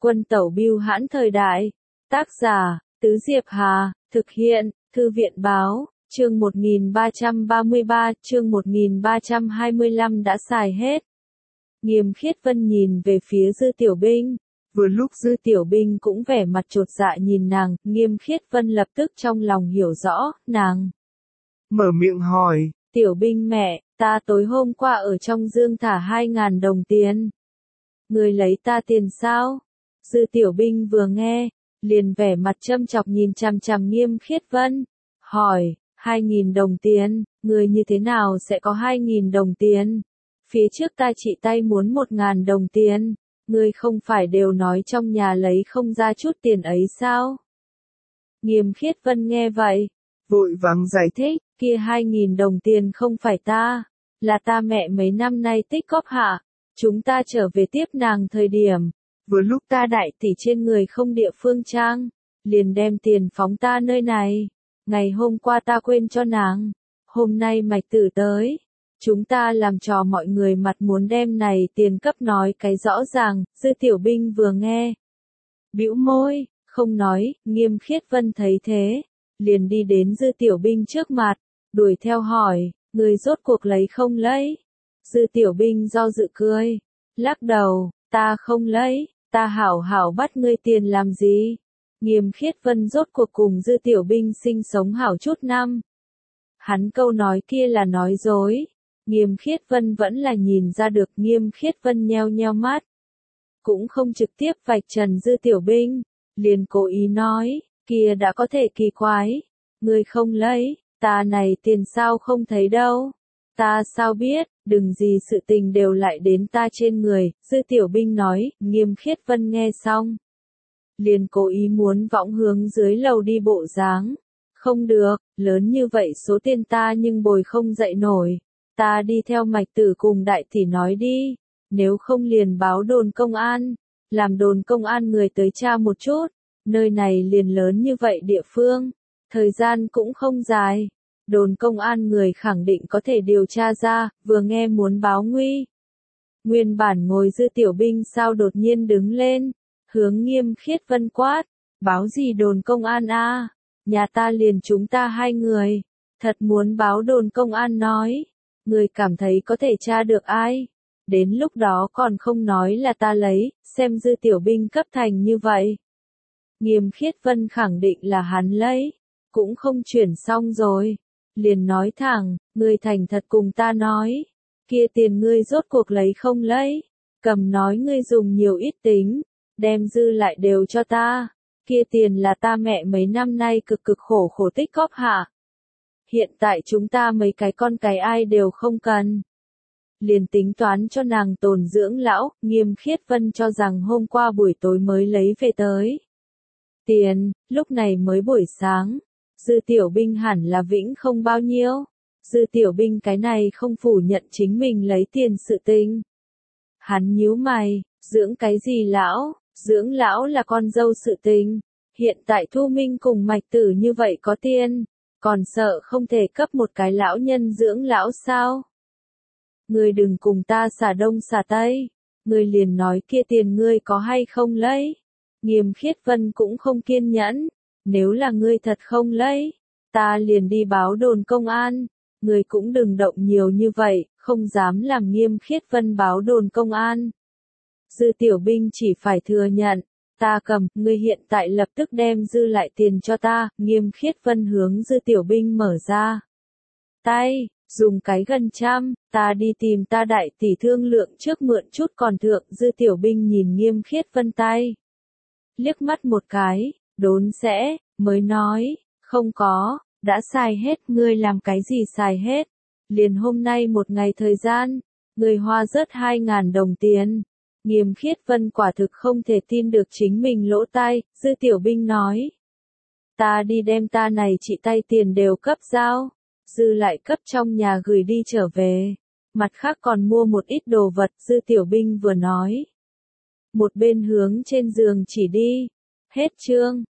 Quân tẩu bưu hãn thời đại. Tác giả, Tứ Diệp Hà, thực hiện, Thư viện báo, chương 1333, chương 1325 đã xài hết. Nghiêm Khiết Vân nhìn về phía Dư Tiểu Binh. Vừa lúc Dư Tiểu Binh cũng vẻ mặt chột dạ nhìn nàng, Nghiêm Khiết Vân lập tức trong lòng hiểu rõ, nàng mở miệng hỏi. Tiểu Binh mẹ, ta tối hôm qua ở trong dương thả 2.000 đồng tiền. Người lấy ta tiền sao? Dư Tiểu Binh vừa nghe, liền vẻ mặt châm chọc nhìn chằm chằm Nghiêm Khiết Vân. Hỏi, 2.000 đồng tiền, người như thế nào sẽ có 2.000 đồng tiền? Phía trước ta chỉ tay muốn 1.000 đồng tiền, ngươi không phải đều nói trong nhà lấy không ra chút tiền ấy sao? Nghiêm Khiết Vân nghe vậy, vội vàng giải thích, kia 2.000 đồng tiền không phải ta, là ta mẹ mấy năm nay tích góp hạ, chúng ta trở về tiếp nàng thời điểm, vừa lúc ta đại tỷ trên người không địa phương trang, liền đem tiền phóng ta nơi này, ngày hôm qua ta quên cho nàng, hôm nay Mạch Tử tới. Chúng ta làm trò mọi người mặt muốn đem này tiền cấp nói cái rõ ràng, Dư Tiểu Binh vừa nghe. Bĩu môi, không nói, Nghiêm Khiết Vân thấy thế, liền đi đến Dư Tiểu Binh trước mặt, đuổi theo hỏi, người rốt cuộc lấy không lấy? Dư Tiểu Binh do dự cười, lắc đầu, ta không lấy, ta hảo hảo bắt ngươi tiền làm gì? Nghiêm Khiết Vân rốt cuộc cùng Dư Tiểu Binh sinh sống hảo chút năm. Hắn câu nói kia là nói dối. Nghiêm Khiết Vân vẫn là nhìn ra được, Nghiêm Khiết Vân nheo nheo mắt. Cũng không trực tiếp vạch trần Dư Tiểu Binh, liền cố ý nói, kia đã có thể kỳ quái. Ngươi không lấy, ta này tiền sao không thấy đâu. Ta sao biết, đừng gì sự tình đều lại đến ta trên người, Dư Tiểu Binh nói, Nghiêm Khiết Vân nghe xong. Liền cố ý muốn võng hướng dưới lầu đi bộ dáng. Không được, lớn như vậy số tiền ta nhưng bồi không dậy nổi. Ta đi theo Mạch Tử cùng đại tỷ nói đi, nếu không liền báo đồn công an, làm đồn công an người tới tra một chút, nơi này liền lớn như vậy địa phương, thời gian cũng không dài, đồn công an người khẳng định có thể điều tra ra, vừa nghe muốn báo nguy. Nguyên bản ngồi Dư Tiểu Binh sao đột nhiên đứng lên, hướng Nghiêm Khiết Vân quát, báo gì đồn công an a? Nhà ta liền chúng ta 2 người, thật muốn báo đồn công an nói. Người cảm thấy có thể tra được ai? Đến lúc đó còn không nói là ta lấy, xem Dư Tiểu Binh cấp thành như vậy. Nghiêm Khiết Vân khẳng định là hắn lấy, cũng không chuyển xong rồi. Liền nói thẳng, ngươi thành thật cùng ta nói, kia tiền ngươi rốt cuộc lấy không lấy, cầm nói ngươi dùng nhiều ít tính, đem dư lại đều cho ta, kia tiền là ta mẹ mấy năm nay cực cực khổ khổ tích góp hạ. Hiện tại chúng ta mấy cái con cái ai đều không cần. Liền tính toán cho nàng tồn dưỡng lão, Nghiêm Khiết Vân cho rằng hôm qua buổi tối mới lấy về tới. Tiền, lúc này mới buổi sáng. Dư Tiểu Binh hẳn là vĩnh không bao nhiêu. Dư Tiểu Binh cái này không phủ nhận chính mình lấy tiền sự tình. Hắn nhíu mày, dưỡng cái gì lão, dưỡng lão là con dâu sự tình. Hiện tại Thu Minh cùng Mạch Tử như vậy có tiền. Còn sợ không thể cấp một cái lão nhân dưỡng lão sao? Ngươi đừng cùng ta xả đông xả tây. Ngươi liền nói kia tiền ngươi có hay không lấy. Nghiêm Khiết Vân cũng không kiên nhẫn. Nếu là ngươi thật không lấy, ta liền đi báo đồn công an. Ngươi cũng đừng động nhiều như vậy, không dám làm Nghiêm Khiết Vân báo đồn công an. Dư Tiểu Binh chỉ phải thừa nhận. Ta cầm, ngươi hiện tại lập tức đem dư lại tiền cho ta, Nghiêm Khiết Vân hướng Dư Tiểu Binh mở ra. Tay, dùng cái gần trăm, ta đi tìm ta đại tỷ thương lượng trước mượn chút còn thượng, Dư Tiểu Binh nhìn Nghiêm Khiết Vân tay. Liếc mắt một cái, đốn sẽ, mới nói, không có, đã xài hết, ngươi làm cái gì xài hết. Liền hôm nay một ngày thời gian, ngươi hoa rớt 2.000 đồng tiền. Nghiêm Khiết Vân quả thực không thể tin được chính mình lỗ tai, Dư Tiểu Binh nói. Ta đi đem ta này chị tay tiền đều cấp giao, dư lại cấp trong nhà gửi đi trở về. Mặt khác còn mua một ít đồ vật, Dư Tiểu Binh vừa nói. Một bên hướng trên giường chỉ đi. Hết chương.